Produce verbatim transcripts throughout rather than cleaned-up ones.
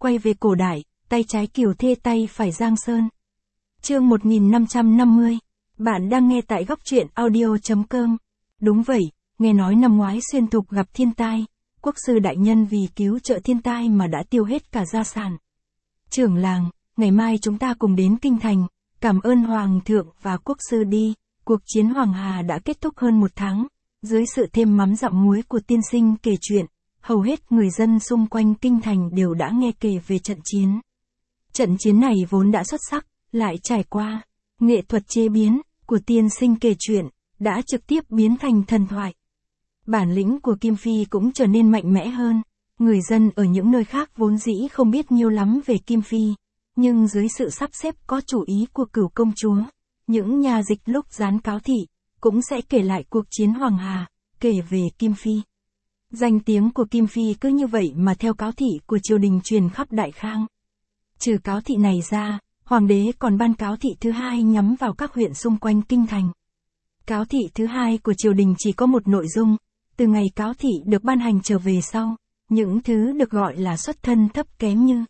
quay về cổ đại, tay trái Kiều Thê tay phải Giang Sơn. Chương một nghìn năm trăm năm mươi. Bạn đang nghe tại góc truyện audio chấm com. Đúng vậy, nghe nói năm ngoái Xuyên Thục gặp thiên tai, quốc sư đại nhân vì cứu trợ thiên tai mà đã tiêu hết cả gia sản. Trưởng làng, ngày mai chúng ta cùng đến kinh thành, cảm ơn hoàng thượng và quốc sư đi. Cuộc chiến Hoàng Hà đã kết thúc hơn một tháng, dưới sự thêm mắm dặm muối của tiên sinh kể chuyện, hầu hết người dân xung quanh kinh thành đều đã nghe kể về trận chiến. Trận chiến này vốn đã xuất sắc, lại trải qua nghệ thuật chế biến của tiên sinh kể chuyện, đã trực tiếp biến thành thần thoại. Bản lĩnh của Kim Phi cũng trở nên mạnh mẽ hơn. Người dân ở những nơi khác vốn dĩ không biết nhiều lắm về Kim Phi, nhưng dưới sự sắp xếp có chủ ý của Cửu công chúa, những nhà dịch lúc dán cáo thị cũng sẽ kể lại cuộc chiến Hoàng Hà, kể về Kim Phi. Danh tiếng của Kim Phi cứ như vậy mà theo cáo thị của triều đình truyền khắp Đại Khang. Trừ cáo thị này ra, hoàng đế còn ban cáo thị thứ hai nhắm vào các huyện xung quanh kinh thành. Cáo thị thứ hai của triều đình chỉ có một nội dung, từ ngày cáo thị được ban hành trở về sau, những thứ được gọi là xuất thân thấp kém như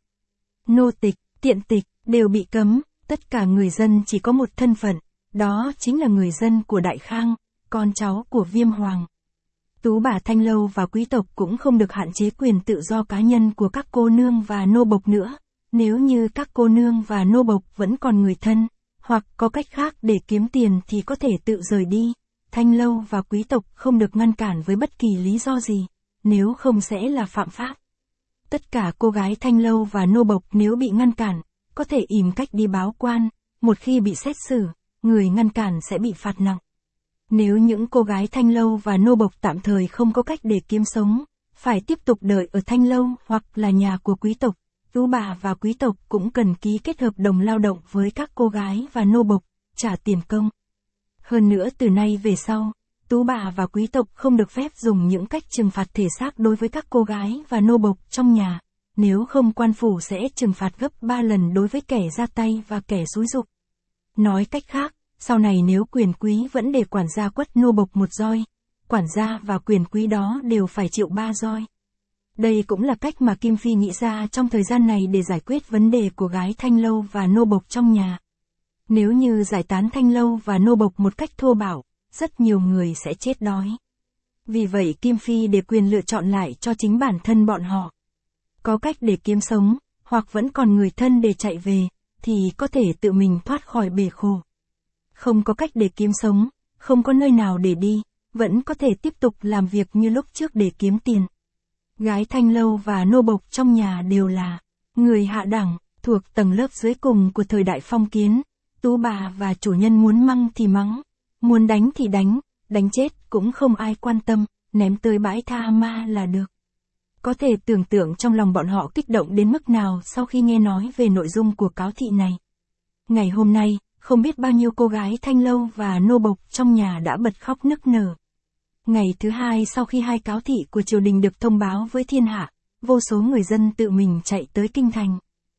nô tịch, tiện tịch, đều bị cấm, tất cả người dân chỉ có một thân phận, đó chính là người dân của Đại Khang, con cháu của Viêm Hoàng. Tú bà Thanh Lâu và quý tộc cũng không được hạn chế quyền tự do cá nhân của các cô nương và nô bộc nữa, nếu như các cô nương và nô bộc vẫn còn người thân, hoặc có cách khác để kiếm tiền thì có thể tự rời đi. Thanh Lâu và quý tộc không được ngăn cản với bất kỳ lý do gì, nếu không sẽ là phạm pháp. Tất cả cô gái Thanh Lâu và nô bộc nếu bị ngăn cản, có thể ìm cách đi báo quan, một khi bị xét xử, người ngăn cản sẽ bị phạt nặng. Nếu những cô gái Thanh Lâu và nô bộc tạm thời không có cách để kiếm sống, phải tiếp tục đợi ở Thanh Lâu hoặc là nhà của quý tộc, tú bà và quý tộc cũng cần ký kết hợp đồng lao động với các cô gái và nô bộc, trả tiền công. Hơn nữa từ nay về sau, tú bà và quý tộc không được phép dùng những cách trừng phạt thể xác đối với các cô gái và nô bộc trong nhà, nếu không quan phủ sẽ trừng phạt gấp ba lần đối với kẻ ra tay và kẻ xúi giục. Nói cách khác, sau này nếu quyền quý vẫn để quản gia quất nô bộc một roi, quản gia và quyền quý đó đều phải chịu ba roi. Đây cũng là cách mà Kim Phi nghĩ ra trong thời gian này để giải quyết vấn đề của gái Thanh Lâu và nô bộc trong nhà. Nếu như giải tán Thanh Lâu và nô bộc một cách thô bạo, rất nhiều người sẽ chết đói. Vì vậy Kim Phi để quyền lựa chọn lại cho chính bản thân bọn họ. Có cách để kiếm sống, hoặc vẫn còn người thân để chạy về, thì có thể tự mình thoát khỏi bể khổ. Không có cách để kiếm sống, không có nơi nào để đi, vẫn có thể tiếp tục làm việc như lúc trước để kiếm tiền. Gái Thanh Lâu và nô bộc trong nhà đều là người hạ đẳng, thuộc tầng lớp dưới cùng của thời đại phong kiến. Tú bà và chủ nhân muốn mắng thì mắng, muốn đánh thì đánh, đánh chết cũng không ai quan tâm, ném tới bãi tha ma là được. Có thể tưởng tượng trong lòng bọn họ kích động đến mức nào sau khi nghe nói về nội dung của cáo thị này. Ngày hôm nay, không biết bao nhiêu cô gái Thanh Lâu và nô bộc trong nhà đã bật khóc nức nở. Ngày thứ hai sau khi hai cáo thị của triều đình được thông báo với thiên hạ, vô số người dân tự mình chạy tới kinh thành.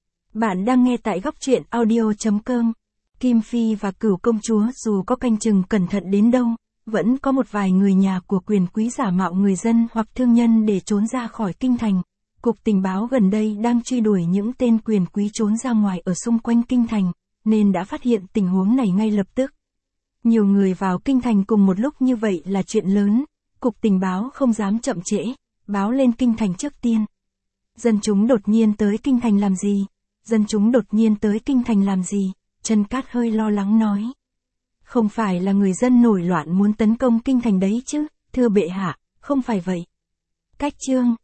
Bạn đang nghe tại góc truyện audio chấm com. Kim Phi và Cửu công chúa dù có canh chừng cẩn thận đến đâu, vẫn có một vài người nhà của quyền quý giả mạo người dân hoặc thương nhân để trốn ra khỏi kinh thành. Cục tình báo gần đây đang truy đuổi những tên quyền quý trốn ra ngoài ở xung quanh kinh thành, nên đã phát hiện tình huống này ngay lập tức. Nhiều người vào kinh thành cùng một lúc như vậy là chuyện lớn, cục tình báo không dám chậm trễ, báo lên kinh thành trước tiên. Dân chúng đột nhiên tới kinh thành làm gì? Dân chúng đột nhiên tới kinh thành làm gì? Trân Cát hơi lo lắng nói. Không phải là người dân nổi loạn muốn tấn công kinh thành đấy chứ, thưa bệ hạ, không phải vậy. Cách chương